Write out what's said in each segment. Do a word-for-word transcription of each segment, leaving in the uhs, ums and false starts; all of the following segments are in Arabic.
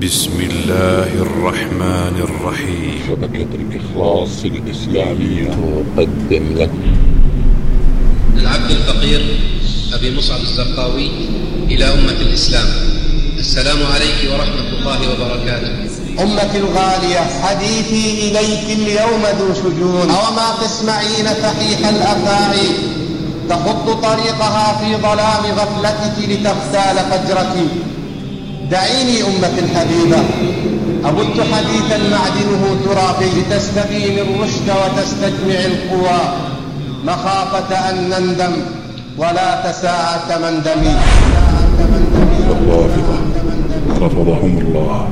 بسم الله الرحمن الرحيم. شبكة الإخلاص الإسلامية تقدم لك العبد الفقير أبي مصعب الزرقاوي إلى أمة الإسلام: السلام عليك ورحمة الله وبركاته. أمتي الغالية، حديثي إليك اليوم ذو شجون، أوما تسمعين فحيح الأفاعي تخط طريقها في ظلام غفلتك لتغتال فجرك. دعيني أمتي الحبيبة أبث حديثا معدنه ترابي لتستبين الرشد وتستجمع القوى مخافة أن نندم ولا تساءة مندمي. الرافضة رفضهم الله.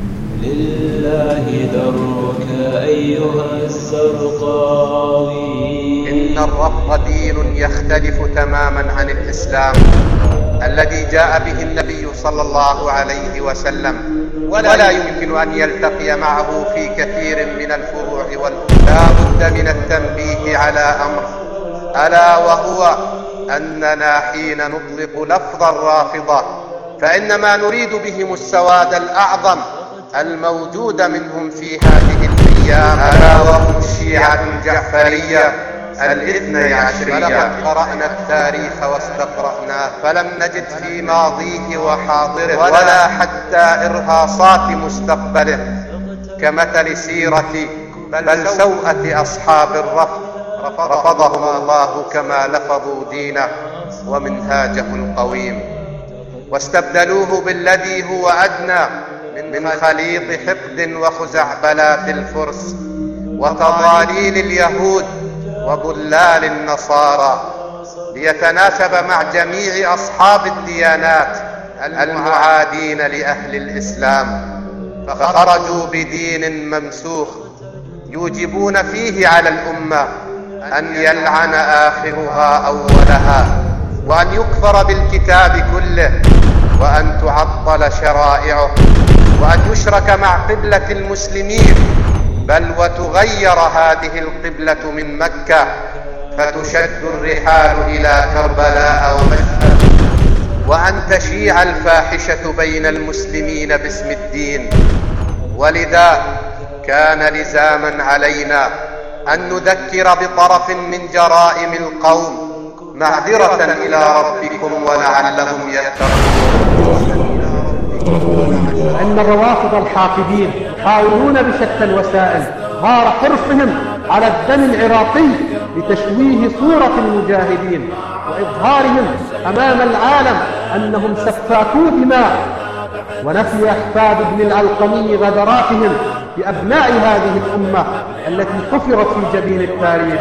لله درك أيها الزرقاوي. إن الرفض دين يختلف تماما عن الإسلام الذي جاء به النبي صلى الله عليه وسلم، ولا يمكن أن يلتقي معه في كثير من الفروع والأمور. لا بد من التنبيه على أمر، ألا وهو أننا حين نطلق لفظ الرافضة فإنما نريد بهم السواد الأعظم الموجود منهم في هذه الأيام، ألا وهم الشيعة الجعفرية الاثني عشرية. لقد قرأنا التاريخ واستقرأناه فلم نجد في ماضيه وحاضره ولا حتى إرهاصات مستقبله كمثل سيرة بل سوءة أصحاب الرفض، رفضهم الله كما لفظوا دينه ومنهاجه القويم، واستبدلوه بالذي هو أدنى من خليط حقد وخزعبلات الفرس وتضاليل اليهود وضلال النصارى، ليتناسب مع جميع أصحاب الديانات المعادين لأهل الإسلام، فخرجوا بدين ممسوخ يوجبون فيه على الأمة أن يلعن آخرها أولها، وأن يكفر بالكتاب كله، وأن تعطل شرائعه، وأن يشرك مع قبلة المسلمين، بل وتغير هذه القبلة من مكة فتشد الرحال إلى كربلاء ومشهد، وأن تشيع الفاحشة بين المسلمين باسم الدين. ولذا كان لزاما علينا أن نذكر بطرف من جرائم القوم معذرة إلى ربكم ولعلهم يتقون. أن الروافض الحاقدين يحاولون بشتى الوسائل غار حرصهم على الدم العراقي لتشويه صورة المجاهدين وإظهارهم أمام العالم أنهم سفاكو دماء، ونفي أحفاد ابن العلقمي غدراتهم بأبناء هذه الأمة التي حفرت في جبين التاريخ.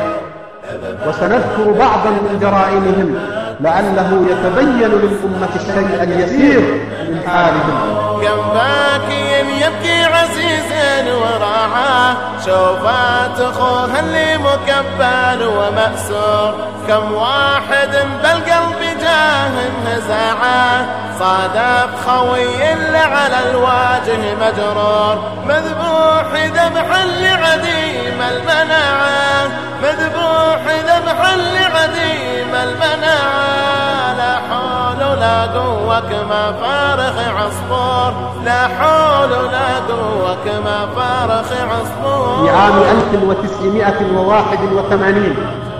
وسنذكر بعضا من جرائمهم لعله يتبين للأمة الشيء اليسير من حالهم. كم باكي يبكي عزيز وراعاه، شوفات أخوها اللي مكبل ومأسور، كم واحد بالقلب جاه انهزاعه، صادف خوي اللي على الواجه مجرور، مذبوح ذبح اللي عديم المناعه، مذبوح ذبح اللي عديم المناعه. لا حول ولا قوة كما فارخ عصفور، لا حول ولا قوة كما فارخ عصفور. في عام ألف وتسعمائة وواحد وثمانين،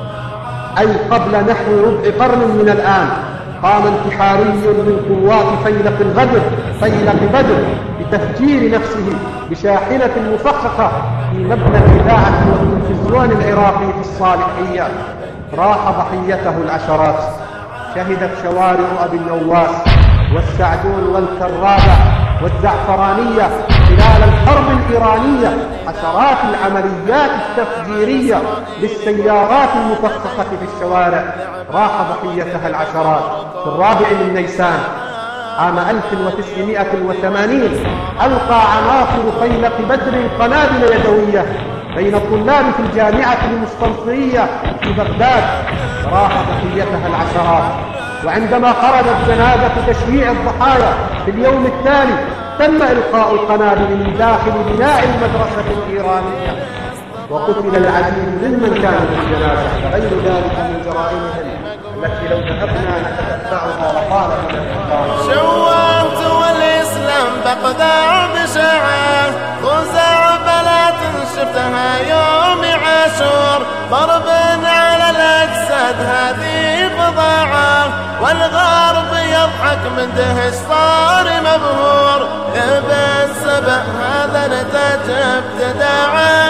أي قبل نحو ربع قرن من الآن، قام انتحاري من قوات فيلق الغدر فيلق بدر بتفجير نفسه بشاحنة مفخخة في مبنى الإذاعة والتلفزيون العراقي في الصالحية. راح ضحيته العشرات. شهدت شوارع أبي النواس والسعدون والكرابة والزعفرانية خلال الحرب الإيرانية عشرات العمليات التفجيرية للسيارات المفخخة في الشوارع. راح ضحيتها العشرات. في الرابع من نيسان عام ألف وتسعمائة وثمانين ألقى عناصر فيلق بدر قنابل يدوية بين الطلاب في الجامعة المستنصرية في بغداد. راح ضحيتها العشرات. وعندما خرجت جنازة تشييع الضحايا في اليوم التالي تم إلقاء القنابل من داخل بناء المدرسة الإيرانية، وقتل العديد ممن كانوا في الجنازة. غير ذلك من جرائمهم التي لو ذهبنا نتتبعها لقال من الأخبار. شوات والإسلام فاقدع بشعه خزعبلات شفتها يوم عاشور ضرب على الأجساد هذه فظاعة والغرب يضحك من دهش صار مبهور بالسبع هذا نتاج ابتداعه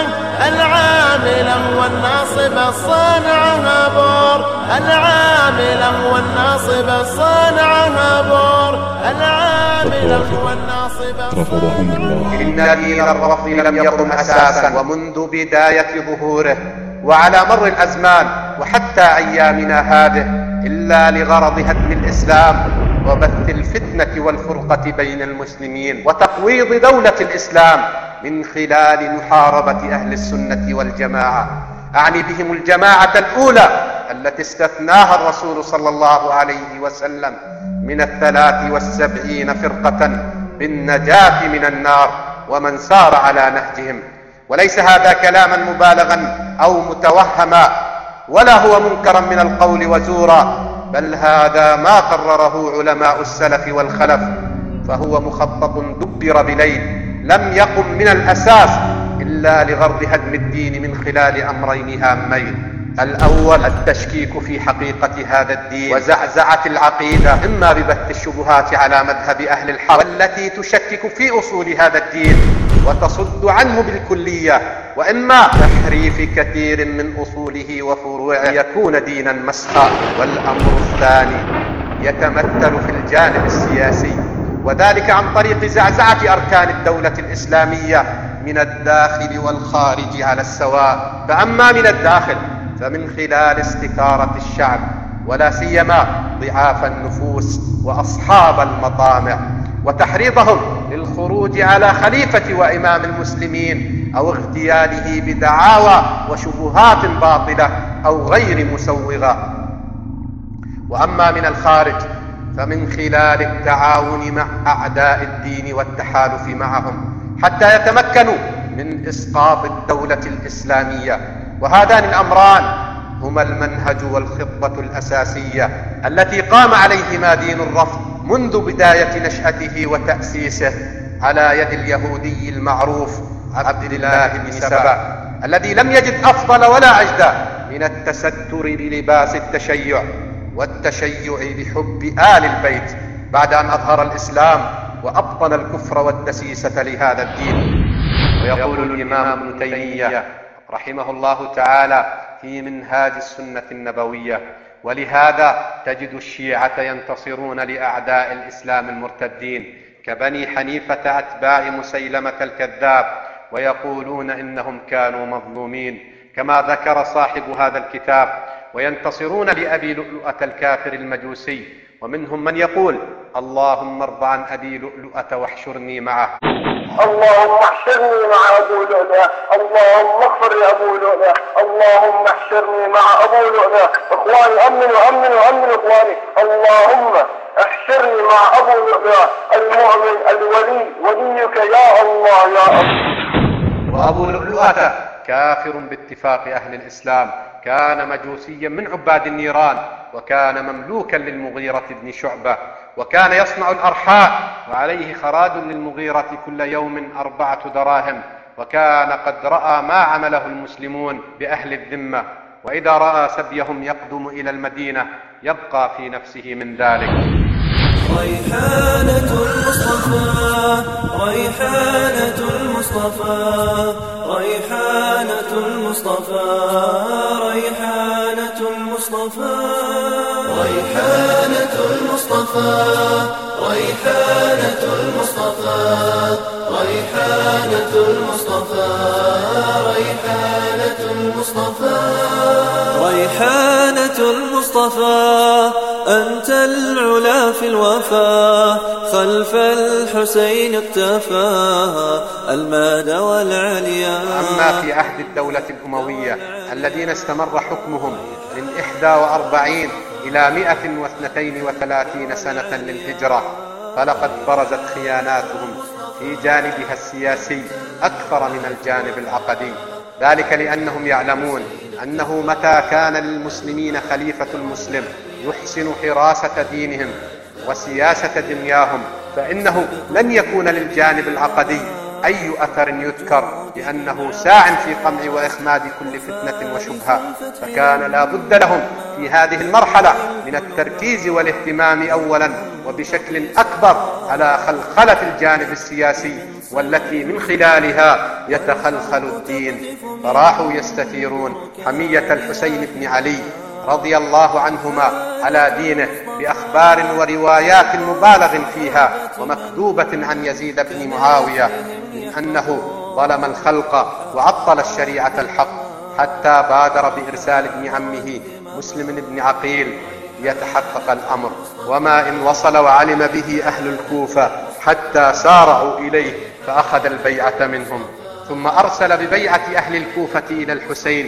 العامل والناصب الصانع بور العامل والناصب الصانع بور العامل والناصب رفضهم الله. إن دين الرفض لم يقم أساسا ومنذ بداية ظهوره وعلى مر الأزمان وحتى أيامنا هذه إلا لغرض هدم الإسلام وبث الفتنة والفرقة بين المسلمين وتقويض دولة الإسلام من خلال محاربة أهل السنة والجماعة. أعني بهم الجماعة الأولى التي استثناها الرسول صلى الله عليه وسلم من الثلاث والسبعين فرقة بالنجاة من النار ومن سار على نهجهم. وليس هذا كلاما مبالغا أو متوهما ولا هو منكرا من القول وزورا، بل هذا ما قرره علماء السلف والخلف، فهو مخطط دبر بليل لم يقم من الأساس إلا لغرض هدم الدين من خلال أمرين هامين: الأول التشكيك في حقيقة هذا الدين وزعزعة العقيدة، إما ببث الشبهات على مذهب أهل الحق والتي تشكك في أصول هذا الدين وتصد عنه بالكلية، وإما تحريف كثير من أصوله وفروعه ليكون دينا مسخا. والأمر الثاني يتمثل في الجانب السياسي، وذلك عن طريق زعزعة أركان الدولة الإسلامية من الداخل والخارج على السواء. فأما من الداخل فمن خلال استثارة الشعب ولا سيما ضعاف النفوس وأصحاب المطامع وتحريضهم للخروج على خليفة وإمام المسلمين أو اغتياله بدعاوى وشبهات باطلة أو غير مسوغة. وأما من الخارج فمن خلال التعاون مع أعداء الدين والتحالف معهم حتى يتمكنوا من إسقاط الدولة الإسلامية. وهذان الأمران هما المنهج والخطة الأساسية التي قام عليهما دين الرفض منذ بداية نشأته وتأسيسه على يد اليهودي المعروف عبد الله بن سبأ، الذي لم يجد أفضل ولا أجدى من التستر بلباس التشيع والتشيع بحب آل البيت بعد أن أظهر الإسلام وأبطن الكفر والدسيسة لهذا الدين. ويقول الإمام ابن تيمية رحمه الله تعالى في منهاج السنة النبوية: ولهذا تجد الشيعة ينتصرون لأعداء الإسلام المرتدين كبني حنيفة أتباع مسيلمة الكذاب، ويقولون إنهم كانوا مظلومين كما ذكر صاحب هذا الكتاب، وينتصرون لأبي لؤلؤة الكافر المجوسي، ومنهم من يقول: اللهم ارض عن أبي لؤلؤة واحشرني معه. اللهم احشرني مع أبو لؤلؤة، اللهم اغفر لأبو لؤلؤة، اللهم احشرني مع أبو لؤلؤة. إخواني أمنوا أمنوا أمنوا إخواني، اللهم احشرني مع أبو لؤلؤة المؤمن الولي وليك يا الله يا الله. وأبو لؤلؤة كافر باتفاق أهل الإسلام، كان مجوسيا من عباد النيران، وكان مملوكا للمغيرة بن شعبة، وكان يصنع الأرحاء وعليه خراج للمغيرة كل يوم أربعة دراهم، وكان قد رأى ما عمله المسلمون بأهل الذمة، وإذا رأى سبيهم يقدم إلى المدينة يبقى في نفسه من ذلك. ريحانة المصطفى ريحانة المصطفى ريحانة المصطفى ريحانة المصطفى ريحانة المصطفى ريحانة المصطفى ريحانة المصطفى ريحانة المصطفى ريحانة المصطفى أنت العلا في الوفا خلف الحسين اقتفى المادى والعليا. أما في عهد الدولة الأموية الذين استمر حكمهم من إحدى وأربعين إلى مئة واثنتين وثلاثين سنة للهجرة، فلقد برزت خياناتهم في جانبها السياسي أكثر من الجانب العقدي، ذلك لأنهم يعلمون أنه متى كان للمسلمين خليفة مسلم يحسن حراسة دينهم وسياسة دنياهم فإنه لن يكون للجانب العقدي أي أثر يذكر، لأنه ساع في قمع وإخماد كل فتنة وشبهة. فكان لا بد لهم في هذه المرحلة من التركيز والاهتمام أولا وبشكل أكبر على خلخلة الجانب السياسي، والتي من خلالها يتخلخل الدين. فراحوا يستثيرون حمية الحسين بن علي رضي الله عنهما على دينه بأخبار وروايات مبالغ فيها ومكذوبة عن يزيد بن معاوية من أنه ظلم الخلق وعطل الشريعة الحق، حتى بادر بإرسال ابن عمه مسلم بن عقيل ليتحقق الأمر. وما إن وصل وعلم به أهل الكوفة حتى سارعوا إليه فأخذ البيعة منهم، ثم أرسل ببيعة أهل الكوفة إلى الحسين.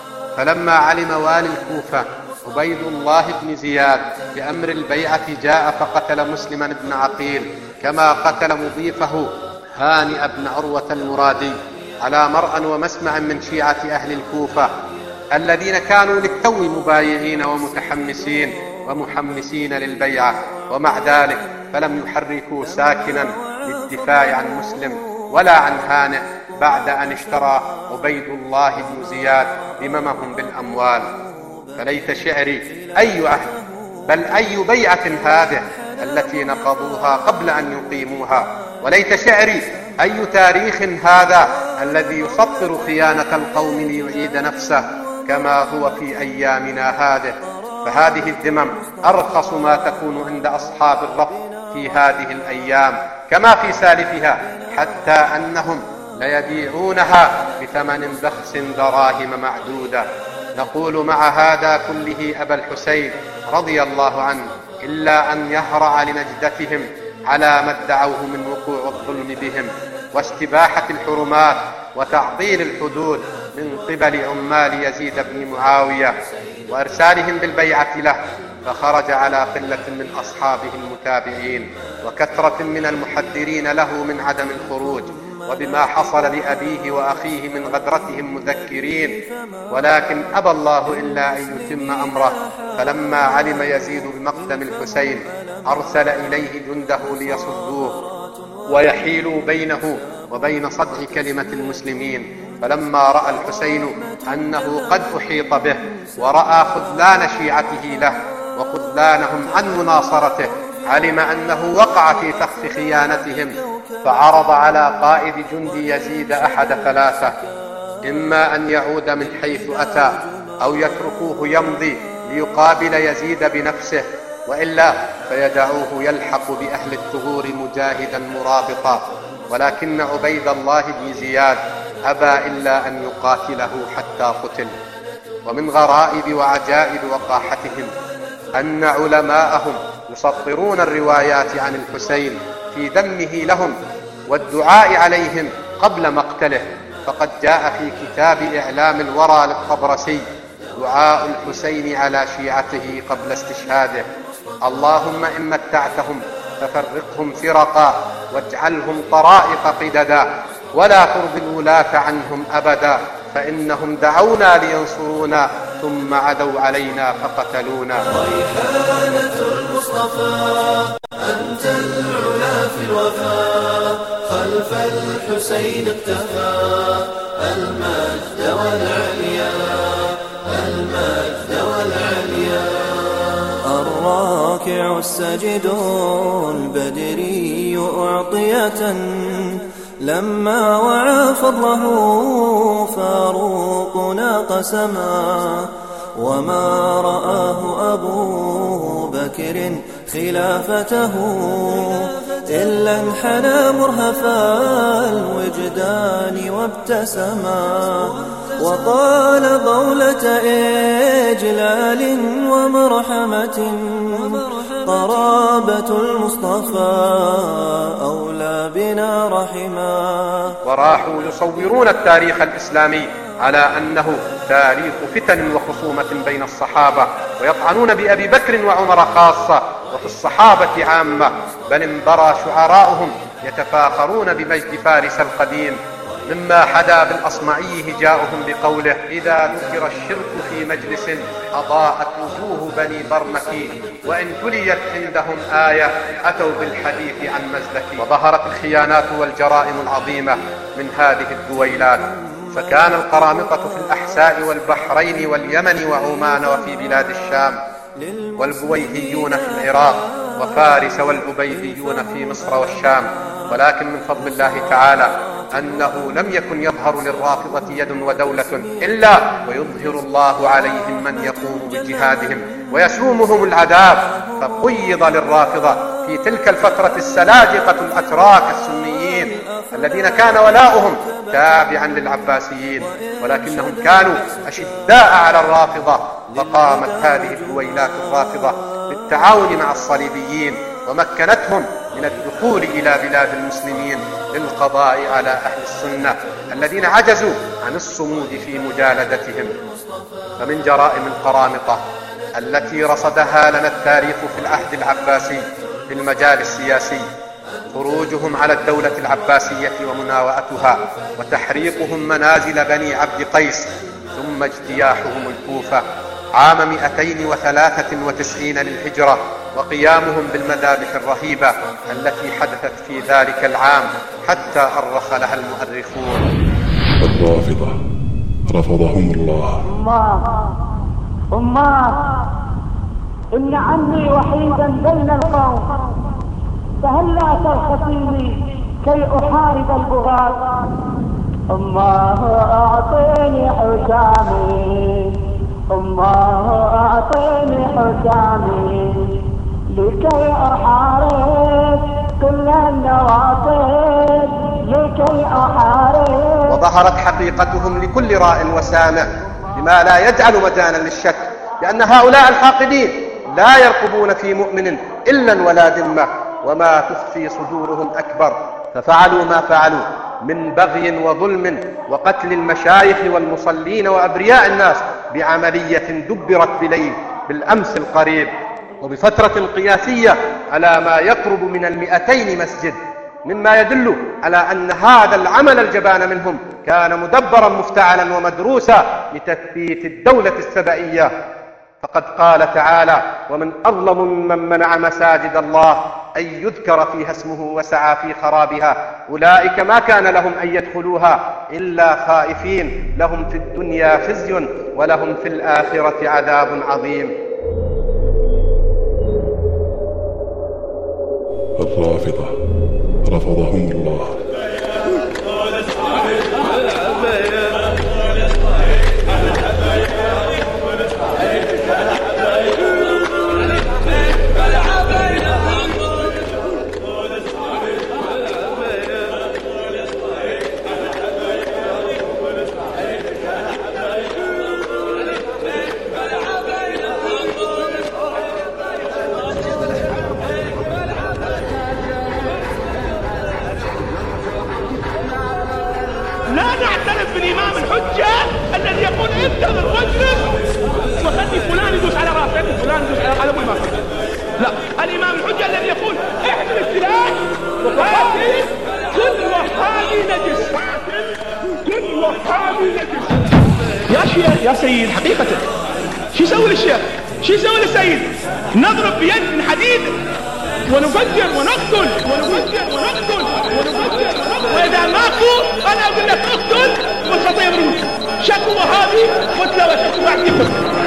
فلما علم والي الكوفة عبيد الله بن زياد بأمر البيعة جاء فقتل مسلما بن عقيل، كما قتل مضيفه هانئ بن عروة المرادي، على مرأى ومسمع من شيعة أهل الكوفة الذين كانوا للتو مبايعين ومتحمسين ومحمسين للبيعة. ومع ذلك فلم يحركوا ساكنا للدفاع عن مسلم ولا عن هانئ بعد أن اشترى عبيد الله بن زياد ذممهم بالأموال. فليت شعري أي عهد بل أي بيعة هذه التي نقضوها قبل أن يقيموها، وليت شعري أي تاريخ هذا الذي يسطر خيانة القوم ليعيد نفسه كما هو في أيامنا هذه. فهذه الذمم أرخص ما تكون عند أصحاب الرفض في هذه الأيام كما في سالفها، حتى أنهم ليبيعونها بثمن بخس دراهم معدودة. نقول مع هذا كله أبا الحسين رضي الله عنه إلا أن يهرع لنجدتهم على ما ادعوه من وقوع الظلم بهم واستباحة الحرمات وتعطيل الحدود من قبل عمال يزيد بن معاوية وإرسالهم بالبيعة له. فخرج على قلة من أصحابه المتابعين وكثرة من المحذرين له من عدم الخروج، وبما حصل لأبيه وأخيه من غدرتهم مذكرين، ولكن أبى الله إلا أن يتم أمره. فلما علم يزيد بمقدم الحسين أرسل إليه جنده ليصدوه ويحيلوا بينه وبين صدع كلمة المسلمين. فلما رأى الحسين أنه قد أحيط به ورأى خذلان شيعته له وخذلانهم عن مناصرته، علم أنه وقع في فخ خيانتهم، فعرض على قائد جند يزيد أحد ثلاثة: إما أن يعود من حيث أتى أو يتركوه يمضي ليقابل يزيد بنفسه، وإلا فيدعوه يلحق بأهل الثغور مجاهدا مرابطا. ولكن عبيد الله بن زياد أبى إلا أن يقاتله حتى قتل. ومن غرائب وعجائب وقاحتهم أن علماءهم يسطرون الروايات عن الحسين في ذمه لهم والدعاء عليهم قبل مقتله. فقد جاء في كتاب إعلام الورى للطبرسي دعاء الحسين على شيعته قبل استشهاده: اللهم إن متعتهم ففرقهم فرقا واجعلهم طرائق قددا ولا ترض الولاة عنهم أبدا، فإنهم دعونا لينصرونا ثم عدوا علينا فقتلونا. ريحانة المصطفى أنت العلا في الوفا، خلف الحسين اقتفى المجد والعليا، المجد والعليا. الراكع السجد البدري أعطية لما وعى فضله فاروقنا قسما، وما رآه أبو بكر خلافته إلا انحنى مرهفا الوجدان وابتسما، وقال قولة إجلال ومرحمة قرابة المصطفى أولى بنا رحما. وراحوا يصورون التاريخ الإسلامي على أنه تاريخ فتن وخصومة بين الصحابة، ويطعنون بأبي بكر وعمر خاصة وفي الصحابة عامة، بل انبرى شعراؤهم يتفاخرون بمجد فارس القديم مما حدا بالأصمعي هجاؤهم بقوله: إذا ذكر الشرك في مجلس أضاءت وجوه بني برمك، وإن تليت عندهم آية أتوا بالحديث عن مزلك. وظهرت الخيانات والجرائم العظيمة من هذه الدويلات، فكان القرامطة في الأحساء والبحرين واليمن وعمان وفي بلاد الشام، والبويهيون في العراق، وفارس والأبيديون في مصر والشام. ولكن من فضل الله تعالى أنه لم يكن يظهر للرافضة يد ودولة إلا ويظهر الله عليهم من يقوم بجهادهم ويسومهم العذاب. فقيض للرافضة في تلك الفترة السلاجقة الأتراك السنيين الذين كان ولاؤهم تابعا للعباسيين، ولكنهم كانوا أشداء على الرافضة. فقامت هذه الدويلات الرافضة بالتعاون مع الصليبيين ومكنتهم من الدخول إلى بلاد المسلمين للقضاء على أهل السنة الذين عجزوا عن الصمود في مجالدتهم. فمن جرائم القرامطة التي رصدها لنا التاريخ في العهد العباسي في المجال السياسي خروجهم على الدولة العباسية ومناوئتها وتحريقهم منازل بني عبد قيس، ثم اجتياحهم الكوفة عام مئتين وثلاثة وتسعين للهجرة، وقيامهم بالمذابح الرهيبة التي حدثت في ذلك العام حتى أرخ لها المؤرخون. الرافضة رفضهم الله. أماه أماه إن عمي وحيدا بين القوم، فهلا ترخصيني كي أحارب البغاة. أماه أعطيني حكامي، أماه أعطيني حكامي لكي أحارب كل النواطب، لكي أحارب. وظهرت حقيقتهم لكل راء وسامع بما لا يجعل مجالا للشك، لأن هؤلاء الحاقدين لا يرقبون في مؤمن إلا ولا ذمة، وما تخفي صدورهم أكبر. ففعلوا ما فعلوا من بغي وظلم وقتل المشايخ والمصلين وأبرياء الناس بعملية دبرت بليل بالأمس القريب، وبفترة قياسية على ما يقرب من المئتين مسجد، مما يدل على أن هذا العمل الجبان منهم كان مدبرا مفتعلا ومدروسا لتثبيت الدولة السبئية. فقد قال تعالى: ومن أظلم ممن منع مساجد الله أن يذكر فيها اسمه وسعى في خرابها، أولئك ما كان لهم أن يدخلوها إلا خائفين، لهم في الدنيا خزي ولهم في الآخرة عذاب عظيم. الرافضة رفضهم الله. لا نعترف بالإمام الحجة الذي يقول انتظر واجلس وخلي فلان يدوس على راسك وفلان يدوس على قلب الإمام الحجة. لا، الإمام الحجة الذي يقول احمل السلاح وقاتل كل وهابي نجس، كل وهابي نجس. يا شيخ يا سيد، حقيقة شو يسوي للشيخ؟ شو يسوي للسيد؟ نضرب بيد من حديد ونفجر ونقتل ونفجر ونقتل ونفجر ونقتل، وإذا ماكو أنا أقول لك اقتل والخطية يموت. شكوى هذه وتلوى شكوى بعد.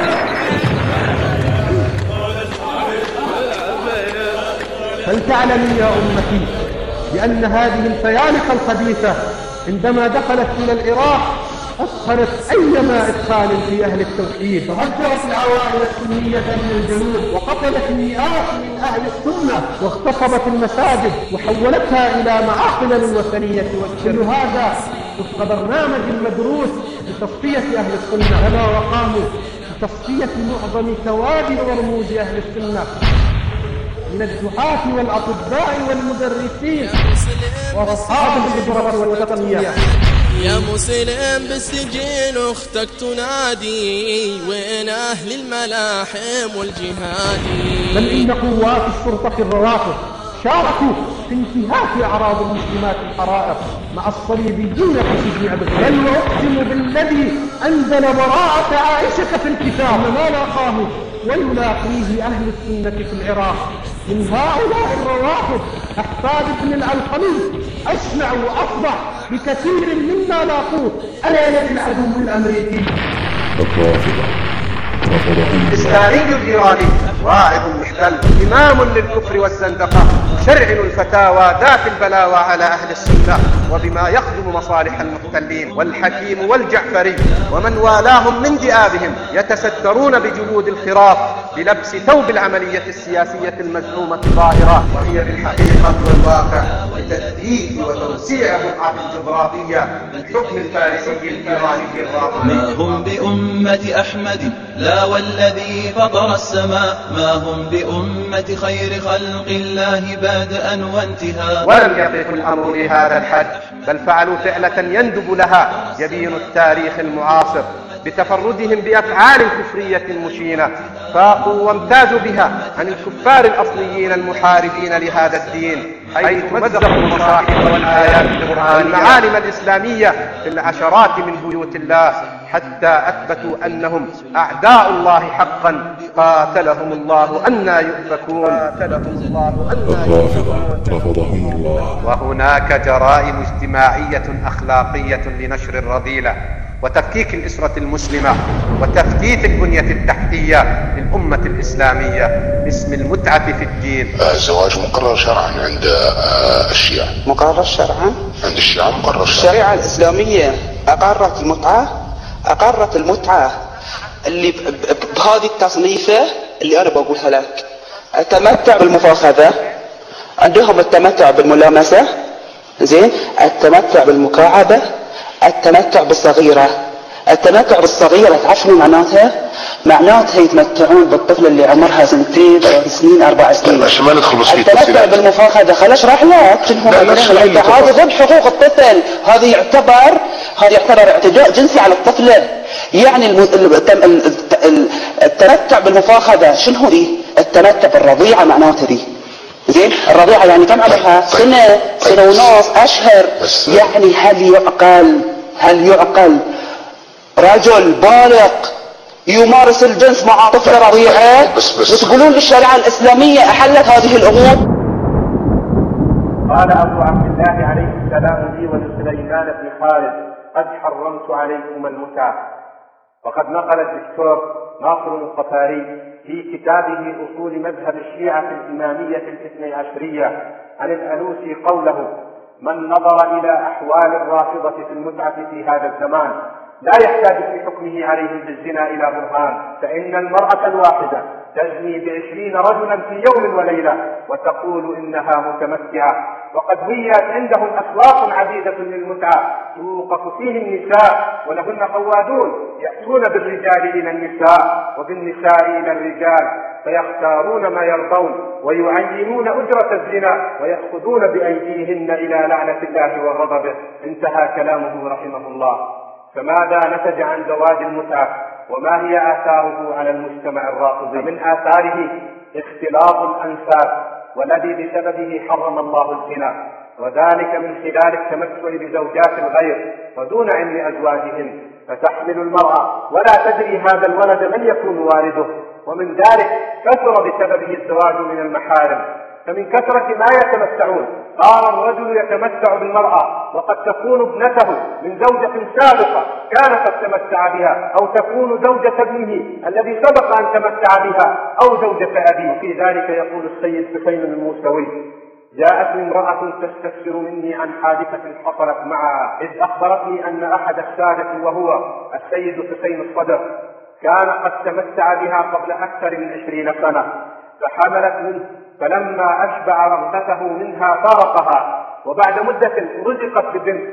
فلتعلمي يا أمتي بأن هذه الفيالقة الخبيثة عندما دخلت إلى العراق أسهرت أيما إدخال في أهل التوحيد، فهجرت العوائل السنية من الجنوب وقتلت المئات من أهل السنة واغتصبت المساجد وحولتها إلى معاقل للوثنية والشرك. هذا وفق برنامج مدروس لتصفية أهل السنة، كما وقاموا بتصفية معظم كوادر ورموز أهل السنة من الدعاة والأطباء والمدرسين وأصحاب الإبرة والتقنية. يا مسلم بالسجين اختك تنادي، وين اهل الملاحم والجهادي؟ بل ان قوات الشرطة الروافض شاركوا في انتهاك أعراض المسلمات الحرائر مع الصليبيين في سجن عبد الله. بل وأقسم بالذي أنزل براءة عائشة في الكتاب ما لاقاه ويلاقيه أهل السنة في العراق من هؤلاء الروافض أحفاد ابن العلقمي أشنع وأفضح بكثير مما لاقوه ألا العدو الأمريكي. الرافضة رفضهم الإسلامي الإيراني واعظ محتل إمام للكفر والزندقة شرعن الفتاوى ذات البلاوى على أهل السنة وبما يخدم مصالح المحتلين، والحكيم والجعفري ومن والاهم من ذئابهم يتسترون بجهود الخراف بلبس ثوب العملية السياسية المزعومة ظاهرة، وهي بالحقيقة والواقع لتثبيت وتوسيع بقعة الجغرافية للحكم الفارسي الإيراني الرافض. ما هم بأمة أحمد لا والذي فطر السماء، ما هم بأمة خير خلق الله بادئا وانتهاء. ولم يقف الأمر لهذا الحد، بل فعلوا فعلة يندب لها يبين التاريخ المعاصر بتفردهم بأفعال كفرية مشينة فاقوا وامتازوا بها عن الكفار الأصليين المحاربين لهذا الدين، حيث مزقوا المصاحف والآيات والمعالم الإسلامية في العشرات من بيوت الله حتى أثبتوا أنهم أعداء الله حقا قاتلهم الله أنى يؤفكون. الرافضة رفضهم الله. وهناك جرائم اجتماعية أخلاقية لنشر الرذيلة وتفكيك الأسرة المسلمة وتفتيت البنية التحتية للأمة الإسلامية باسم المتعة في الدين. الزواج مقرر شرعا عند الشيعة. مقرر شرعا؟ عند الشيعة مقرر شرعا. الشريعة الإسلامية أقرت المتعة أقرت المتعة اللي بهذه التصنيفة اللي أنا بقولها لك. التمتع بالمفاخذة، عندهم التمتع بالملامسة، زين، التمتع بالمكاعبة، التمتع بالصغيرة. التمتع بالصغيرة تعرف شنو معناتها؟ معناتها يتمتعون بالطفلة اللي عمرها سنتين ثلاث سنين أربع سنين. عشان ما ندخل بس في التمتع بالمفاخذة خل اشرح لك شنو هذا ضد حقوق الطفل. هذا يعتبر هذا يعتبر اعتداء جنسي على الطفلة. يعني التمتع بالمفاخذة شنو دي؟ التمتع بالرضيعة معناتها دي. زين، الرضيعة يعني كم عمرها؟ سنة سنة ونص أشهر. يعني هل يعقل هل يعقل رجل بالغ يمارس الجنس مع طفلة رضيعة وتقولون للشريعة الإسلامية أحلت هذه الأمور؟ قال أبو عبد الله عليه السلام لي ولسليمان بن خالد قد حرمت عليكم المتعة. وقد نقل الدكتور ناصر القفاري في كتابه أصول مذهب الشيعة الإمامية الاثني عشرية عن الألوسي قوله: من نظر إلى أحوال الرافضة في المتعة في هذا الزمان لا يحتاج في حكمه عليهم بالزنا إلى برهان، فإن المرأة الواحدة تزني بعشرين رجلا في يوم وليلة وتقول إنها متمتعة، وقد هيأت عندهم أسواق عديدة للمتعة توقف فيه النساء ولهن قوادون يأتون بالرجال إلى النساء وبالنساء إلى الرجال فيختارون ما يرضون ويعينون أجرة الزنا ويأخذون بأيديهن إلى لعنة الله وغضبه. انتهى كلامه رحمه الله. فماذا نتج عن زواج المتعة وما هي آثاره على المجتمع الرافضي؟ من آثاره اختلاط الأنساب، والذي بسببه حرم الله الزنا، وذلك من خلال التمتع بزوجات الغير ودون علم أزواجهن، فتحمل المرأة ولا تدري هذا الولد من يكون والده، ومن ذلك كثر بسببه الزواج من المحارم. فمن كثرة ما يتمتعون صار الرجل يتمتع بالمرأة وقد تكون ابنته من زوجة سابقة كان قد تمتع بها، أو تكون زوجة ابنه الذي سبق أن تمتع بها، أو زوجة أبيه. في ذلك يقول السيد حسين الموسوي: جاءتني امرأة تستفسر مني عن حادثة حصلت معها، إذ أخبرتني أن أحد السادة وهو السيد حسين الصدر كان قد تمتع بها قبل أكثر من عشرين سنة، فحملت منه، فلما أشبع رغبته منها فارقها، وبعد مدة رزقت ببنت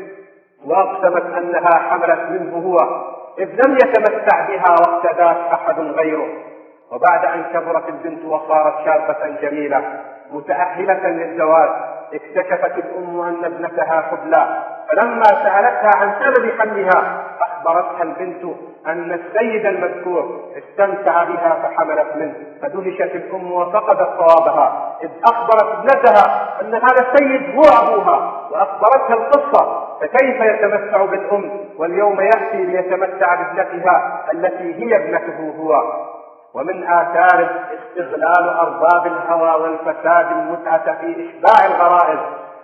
وأقسمت أنها حملت منه هو، إذ لم يتمتع بها واقتداش أحد غيره. وبعد أن كبرت البنت وصارت شابة جميلة متأهلة للزواج، اكتشفت الأم أن ابنتها حبلى، فلما سألتها عن سبب حملها أخبرتها البنت أن السيد المذكور استمتع بها فحملت منه، فدهشت الأم وفقدت صوابها إذ أخبرت ابنتها أن هذا السيد هو أبوها، وأخبرتها القصة، فكيف يتمتع بالأم واليوم يأتي ليتمتع بابنتها التي هي ابنته هو؟ ومن آثار استغلال أرباب الهوى والفساد المتعة في إشباع الغرائز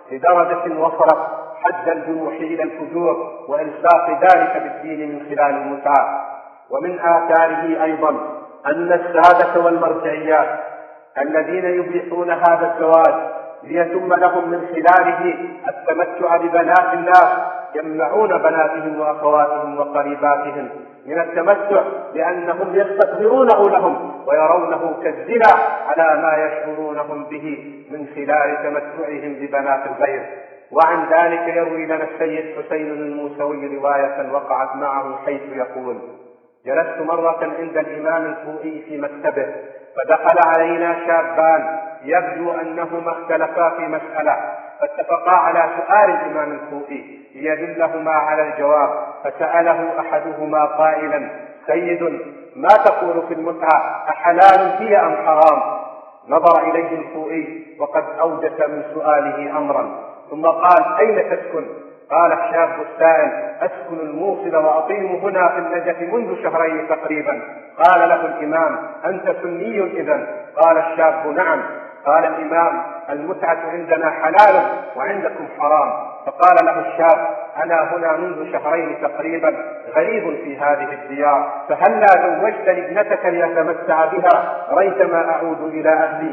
لدرجة وصلت حد الجنوح إلى الفجور وإلصاق ذلك بالدين من خلال المتعة. ومن آثاره أيضا أن السادة والمرجعيات الذين يبيحون هذا الزواج ليتم لهم من خلاله التمتع ببنات الناس يمنعون بناتهم وأخواتهم وقريباتهم من التمتع لأنهم يستكبرونه لهم ويرونه كالزنا على ما يشعرونهم به من خلال تمتعهم ببنات الغير. وعن ذلك يروي لنا السيد حسين الموسوي رواية وقعت معه حيث يقول: جلست مرة عند الإمام الكوفي في مكتبه، فدخل علينا شابان يبدو أنهما اختلفا في مسألة، فاتفقا على سؤال الإمام الكوفي ليدلهما على الجواب، فسأله أحدهما قائلا: سيد، ما تقول في المتعة، أحلال هي أم حرام؟ نظر إليه الكوفي وقد أوجس من سؤاله أمرا، ثم قال: أين تسكن؟ قال الشاب السائل: أسكن الموصل وأقيم هنا في النجف منذ شهرين تقريبا. قال له الإمام: أنت سني إذن؟ قال الشاب: نعم. قال الإمام: المتعة عندنا حلال وعندكم حرام. فقال له الشاب: أنا هنا منذ شهرين تقريبا غريب في هذه الديار، فهلا زوجتني ابنتك ليتمتع بها ريثما أعود إلى أهلي؟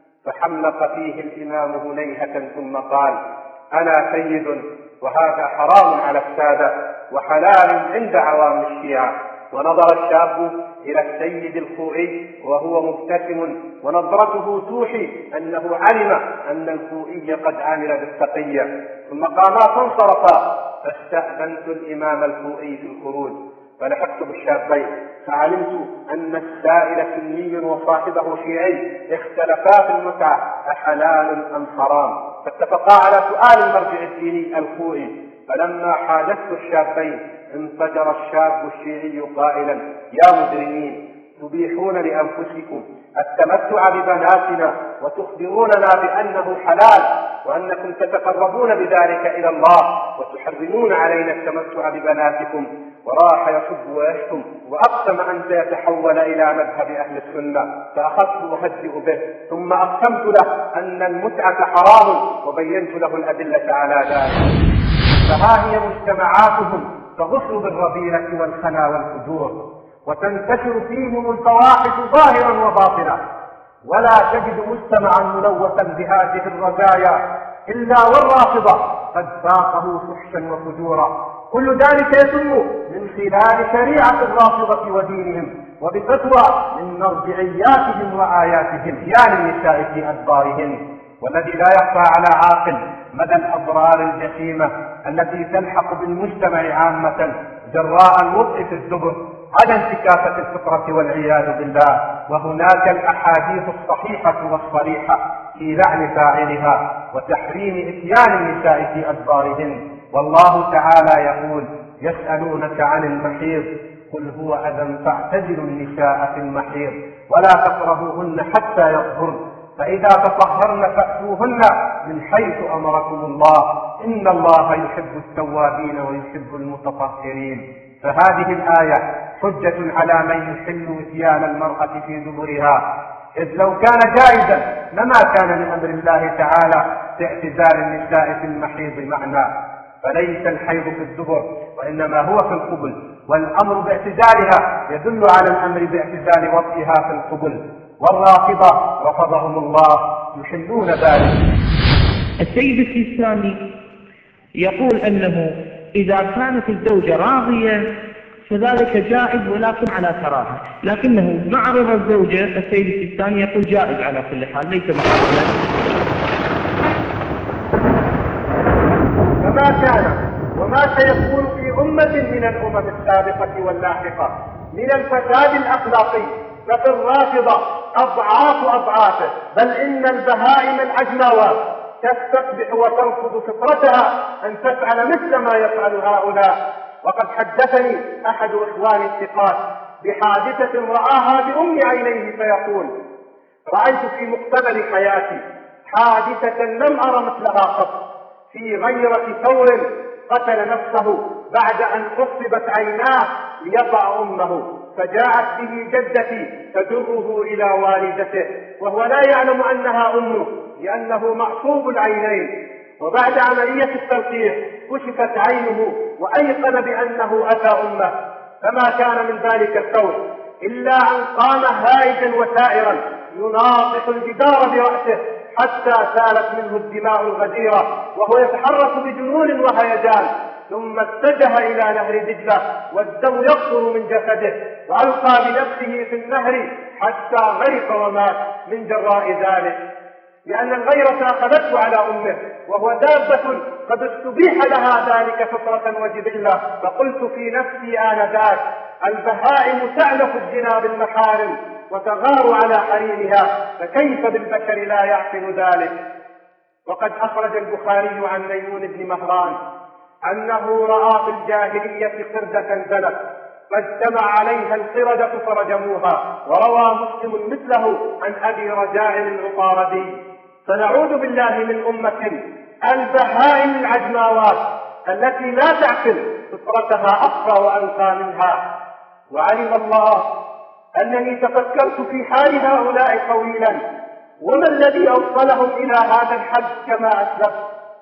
فحملق فيه الإمام هنيهة ثم قال: أنا سيد وهذا حرام على السادة وحلال عند عوام الشيعة. ونظر الشاب إلى السيد الخوئي وهو مبتسم ونظرته توحي أنه علم أن الخوئي قد عمل بالتقية، ثم قاما فانصرفا، فاستأذنت الإمام الخوئي في الخروج، فلحقت بالشابين فعلمت أن السائل سني وصاحبه شيعي اختلفا في المتعة أحلال أم حرام، فاتفقا على سؤال المرجع الديني الخوئي. فلما حادثت الشابين انفجر الشاب الشيعي قائلا: يا مجرمين، تبيحون لأنفسكم التمتع ببناتنا وتخبروننا بأنه حلال، وأنكم تتقربون بذلك إلى الله، وتحرمون علينا التمتع ببناتكم. وراح يسب ويشتم وأقسم أن سيتحول إلى مذهب أهل السنة، فأخذت أهدئ به، ثم أقسمت له أن المتعة حرام وبينت له الأدلة على ذلك. فها هي مجتمعاتهم تغص بالرذيلة والخنا والفجور، وتنتشر فيهم الفواحش ظاهرا وباطنا، ولا تجد مجتمعا ملوثا بهذه الرزايا إلا والرافضة قد فاقه فحشا وفجورا. كل ذلك يتم من خلال شريعة الرافضة ودينهم، وبفتوى من مرجعياتهم وآياتهم يا للنساء في أدبارهم. والذي لا يخفى على عاقل مدى الأضرار الجسيمة التي تلحق بالمجتمع عامة جراء الوضع في الزبر على انتكاسة الفطرة والعياذ بالله. وهناك الأحاديث الصحيحة والصريحة في لعن فاعلها وتحريم إتيان النساء في أدبارهن. والله تعالى يقول: يسألونك عن المحيض قل هو أذى فاعتزلوا النساء في المحيض ولا تقربوهن حتى يطهرن، فإذا تطهرن فأتوهن من حيث أمركم الله إن الله يحب التوابين ويحب المتطهرين. فهذه الآية حجة على من يحل إتيان المرأة في دبرها، إذ لو كان جائزا لما كان لأمر الله تعالى باعتزال النساء في المحيض معنى. فليس الحيض في الدبر وإنما هو في القبل، والأمر باعتزالها يدل على الأمر باعتزال وطئها في القبل. والرافضة رفضهم الله يحلون ذلك. السيد السيستاني يقول أنه إذا كانت الزوجة راضية فذلك جائز ولكن على كراهة، لكنه مع رضا الزوجة السيد السيستاني يقول جائز على كل حال ليس محرما. فما كان وما سيكون في أمة من الأمم السابقة واللاحقة من الفساد الأخلاقي ففي الرافضة أضعاف أضعافه، بل إن البهائم العجماوات تستقبح وترفض فطرتها أن تفعل مثل ما يفعل هؤلاء. وقد حدثني أحد إخواني الثقات بحادثة رآها بأم عينيه فيقول: رأيت في مقتبل حياتي حادثة لم أر مثلها قط، في غيرة ثور قتل نفسه بعد أن قصبت عيناه ليضع أمه، فجاءت به جدتي تجره إلى والدته وهو لا يعلم أنها أمه لأنه معصوب العينين، وبعد عملية التلقيح كشفت عينه وأيقن بأنه أتى أمه، فما كان من ذلك الثور إلا أن قام هائجا وسائرا يناطح الجدار برأسه حتى سالت منه الدماء الغزيرة وهو يتحرك بجنون وهيجان، ثم اتجه إلى نهر دجلة والدم يقطر من جسده وألقى بنفسه في النهر حتى غرق ومات من جراء ذلك، لأن الغيرة أخذته على أمه وهو دابة قد استبيح لها ذلك فطرة وجبلة. فقلت في نفسي آنذاك: البهائم تعلف الزنا بالمحارم وتغار على حريمها، فكيف بالبشر لا يعقل ذلك؟ وقد أخرج البخاري عن ميمون بن مهران أنه رأى في الجاهلية قردة زنت فاجتمع عليها القردة فرجموها، وروى مسلم مثله عن أبي رجاء العطاردي. فنعوذ بالله من أمة البهائم العجماوات التي لا تعقل فطرتها أقصى وأنقى منها. وعلم الله أنني تفكرت في حال هؤلاء طويلا وما الذي أوصلهم إلى هذا الحد كما أسلفت،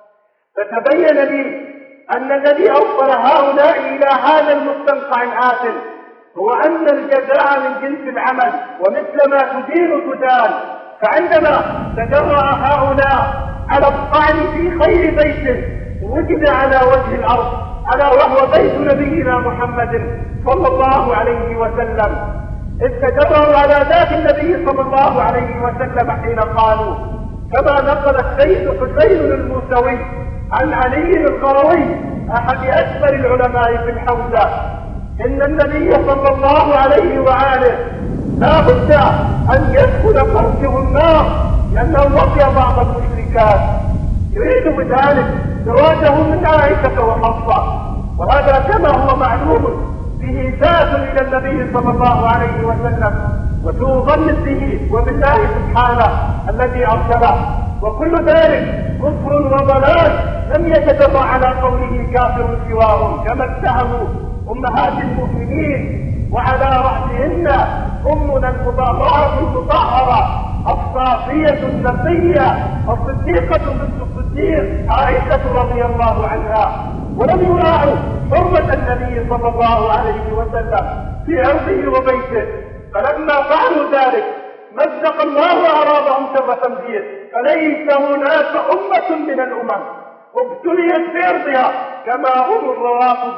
فتبين لي أن الذي أوصل هؤلاء إلى هذا المستنقع الآثم هو أن الجزاء من جنس العمل، ومثل ما تدين تدان. فعندما تجرأ هؤلاء على الطعن في خير بيت وجد على وجه الأرض ألا وهو بيت نبينا محمد صلى الله عليه وسلم، إذ تجرأوا على ذات النبي صلى الله عليه وسلم حين قالوا كما نقل السيد حسين الموسوي عن علي القروي أحد أكبر العلماء في الحوزة: إن النبي صلى الله عليه وآله لا بد أن يدخل فرجه النار لأنه لقي بعض المشركات يريد بذلك زواجه من عائشة وحفصة، وهذا كما هو معلوم به ذات إلى النبي صلى الله عليه وسلم وسوء ظن به وبالله سبحانه الذي أرسله، وكل ذلك كفر وضلال لم يتجرأ على قوله كافر سواهم، كما اتهموا أمهات المؤمنين وعلى رأسهن أمنا المباركة المطهرة الصافية النقية الصديقة بنت الصديق عائشة رضي الله عنها، ولم يراعوا حرمة النبي صلى الله عليه وسلم في أرضه وبيته، فلما فعلوا ذلك مزق الله أعراضهم شر تمزيق، فليس هناك أمة من الأمم وابتليت بأرضها كما هم الروافض.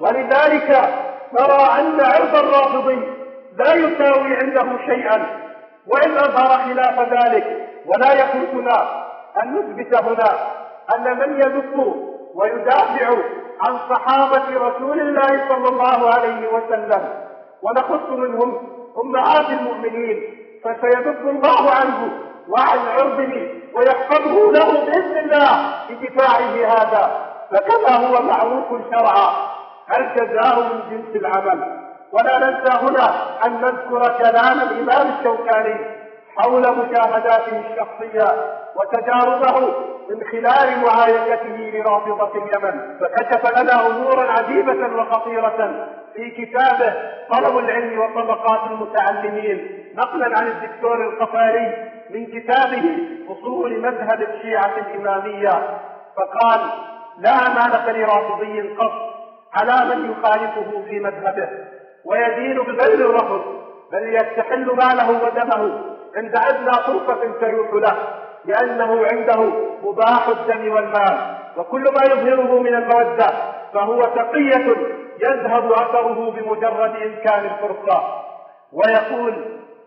ولذلك نرى أن عرض الرافضي لا يساوي عنده شيئا وإن أظهر خلاف ذلك، ولا يخلصنا أن نثبت هنا أن من يذب ويدافع عن صحابة رسول الله صلى الله عليه وسلم ونخص منهم أمهات المؤمنين فسيذب الله عنه وعن عرضه ويحفظه له بإذن الله بدفاعه هذا، فكما هو معروف شرعا الجزاء من جنس العمل. ولا ننسى هنا أن نذكر كلام الإمام الشوكاني حول مشاهداته الشخصية وتجاربه من خلال معايشته لرافضة اليمن، فكشف لنا أمورا عجيبة وخطيرة في كتابه طلب العلم وطبقات المتعلمين، نقلا عن الدكتور القفاري من كتابه أصول مذهب الشيعة الإمامية، فقال: لا أمانة لرافضي قط على من يخالفه في مذهبه ويدين ببذل الرفض، بل يستحل ماله ودمه عند أدنى فرصة تلوح له، لأنه عنده مباح الدم والمال، وكل ما يظهره من المودة فهو تقية يذهب أثره بمجرد إمكان الفرصة. ويقول: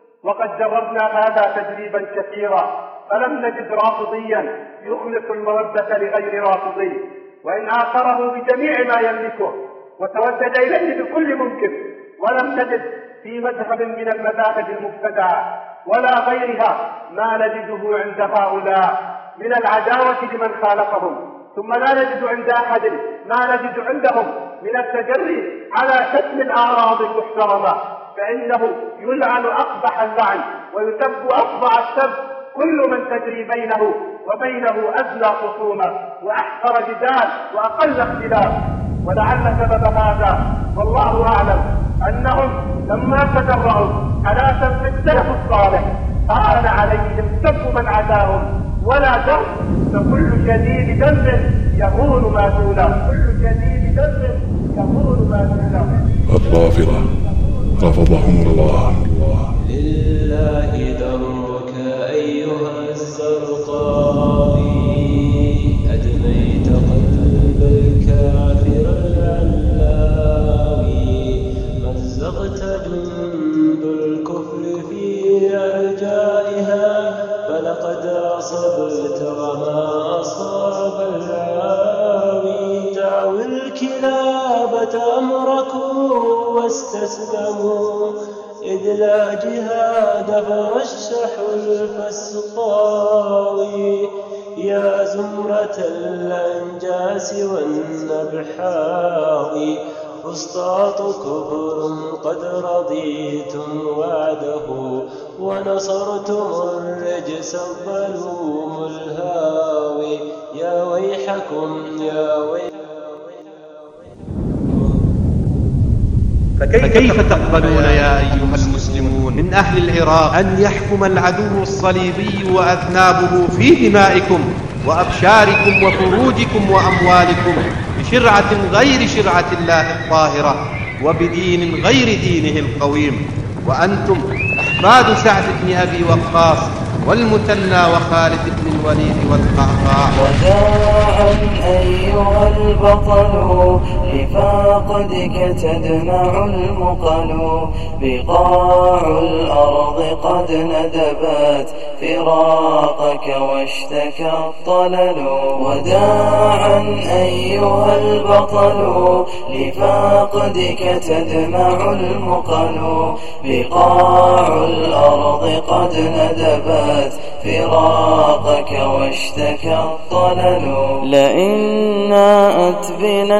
وقد جربنا هذا تجريبا كثيرا فلم نجد رافضيا يخلق المودة لغير رافضي، وإن آثره بجميع ما يملكه وتودد إليه بكل ممكن، ولم نجد في مذهب من المذاهب المبتدعة ولا غيرها ما نجده عند هؤلاء، من العداوة لمن خالفهم، ثم لا نجد عند أحد ما نجد عندهم من التجري على شتم الأعراض المحترمة، فإنه يلعن أقبح اللعن ويسب أفظع السب كل من تجري بينه وبينه أدنى خصومة وأحقر جدال وأقل اختلاف. ولعل سبب هذا والله أعلم أنهم لما تجرؤوا على سب السلف الصالح قال عليهم سب من عداهم ولا دم، فكل شديد دم يهون ما دونه، كل شديد دم يهون ما دونه. الرافضة رفضهم الله. لله درك أيها الزرقاوي، أدميت قلب الكافر العلاوي، مزقت جند الكفر في أرجائها، فلقد أصبت وما أصاب العاوي. دعوا الكلابة أمركوا واستسلموا، إذ لا جهاد فرشح الفسقاوي. يا زمرة الأنجاس والنبحاوي، فسطاط كفر قد رضيتم وعده، ونصرتم الرجس الظلوم الهاوي. يا ويحكم يا ويحكم. فكيف تقبلون يا أيها المسلمون من أهل العراق أن يحكم العدو الصليبي وأذنابه في دمائكم وأبشاركم وفروجكم وأموالكم بشرعة غير شرعة الله الطاهرة وبدين غير دينه القويم، وأنتم أحفاد سعد بن أبي وقاص والمثنى وخالد بن الوليد والقعقاع. وداعا أيها البطل، لفاقدك تدمع المقل، بقاع الأرض قد ندبت فراقك واشتكى الطلل. وداعا أيها البطل، لفاقدك تدمع المقل، بقاع الأرض قد ندبت فراقك واشتكى الطلل. لئن ناءت بنا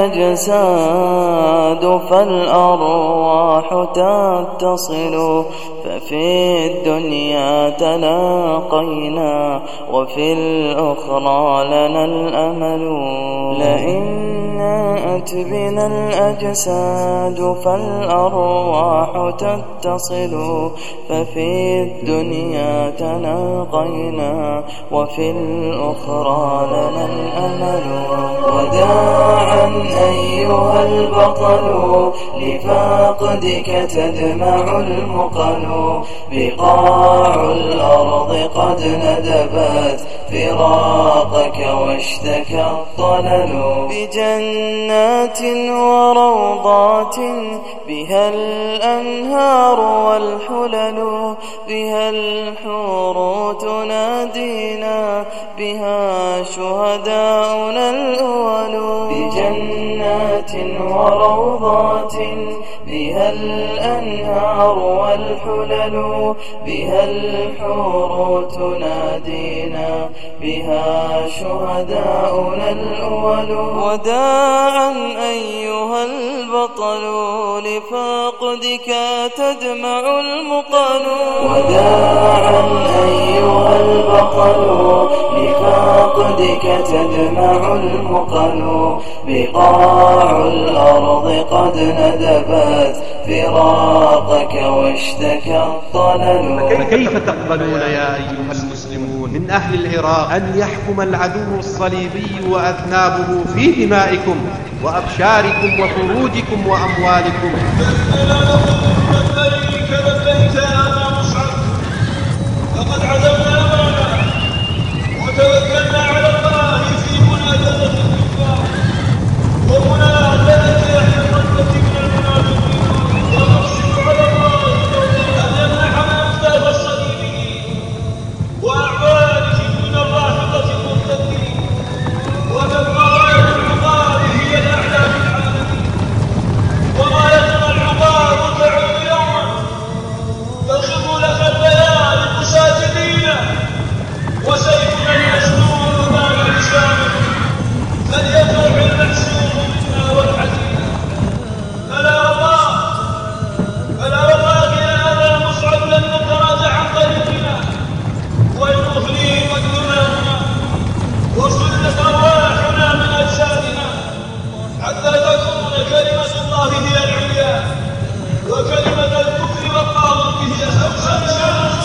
الأجساد فالأرواح تتصل، ففي الدنيا تلاقينا وفي الأخرى لنا الأمل. لئن ناءت بنا الأجساد فالأرواح تتصل، ففي الدنيا تلاقينا وفي الأخرى لنا الأمل. وداعا أيها البطل، لفاقدك تدمع المقل، بقاع الأرض قد ندبت فراقك واشتكى الطلل. بجنات وروضات بها الأنهار والحلل، بها الحور تنادينا، بها شهداؤنا الأول. بجنات وروضات بها الأنهار والحلل، بها الحور تنادينا، بها شهداؤنا الأول. وداعا أيها البطل، لفاقدك تدمع المقل. وداعا أيها البطل، لفاقدك تدمع المقل، بقاع الأرض قد ندبت فراقك واشتكى الطلل. فكيف تقبلون يا أيها المسلمون من أهل العراق أن يحكم العدو الصليبي وأذنابه في دمائكم وأبشاركم وفروجكم وأموالكم؟ لبيك لبيك يا مصعب، لقد عزمنا معنا وتوكلنا على الله في منازلة الكفار ومنازلة أهل الردة من المنافقين، ونقسم على الله أن يمنحنا أكتاف الصليبيين وأعوانهم من الرافضة المرتدين، ومن غاية العقاب هي الأعلام العالمين، وغايتنا العقاب تعود حتى تكون كلمة الله هي العليا وكلمة الكفر والطاغوت هي الأوسع.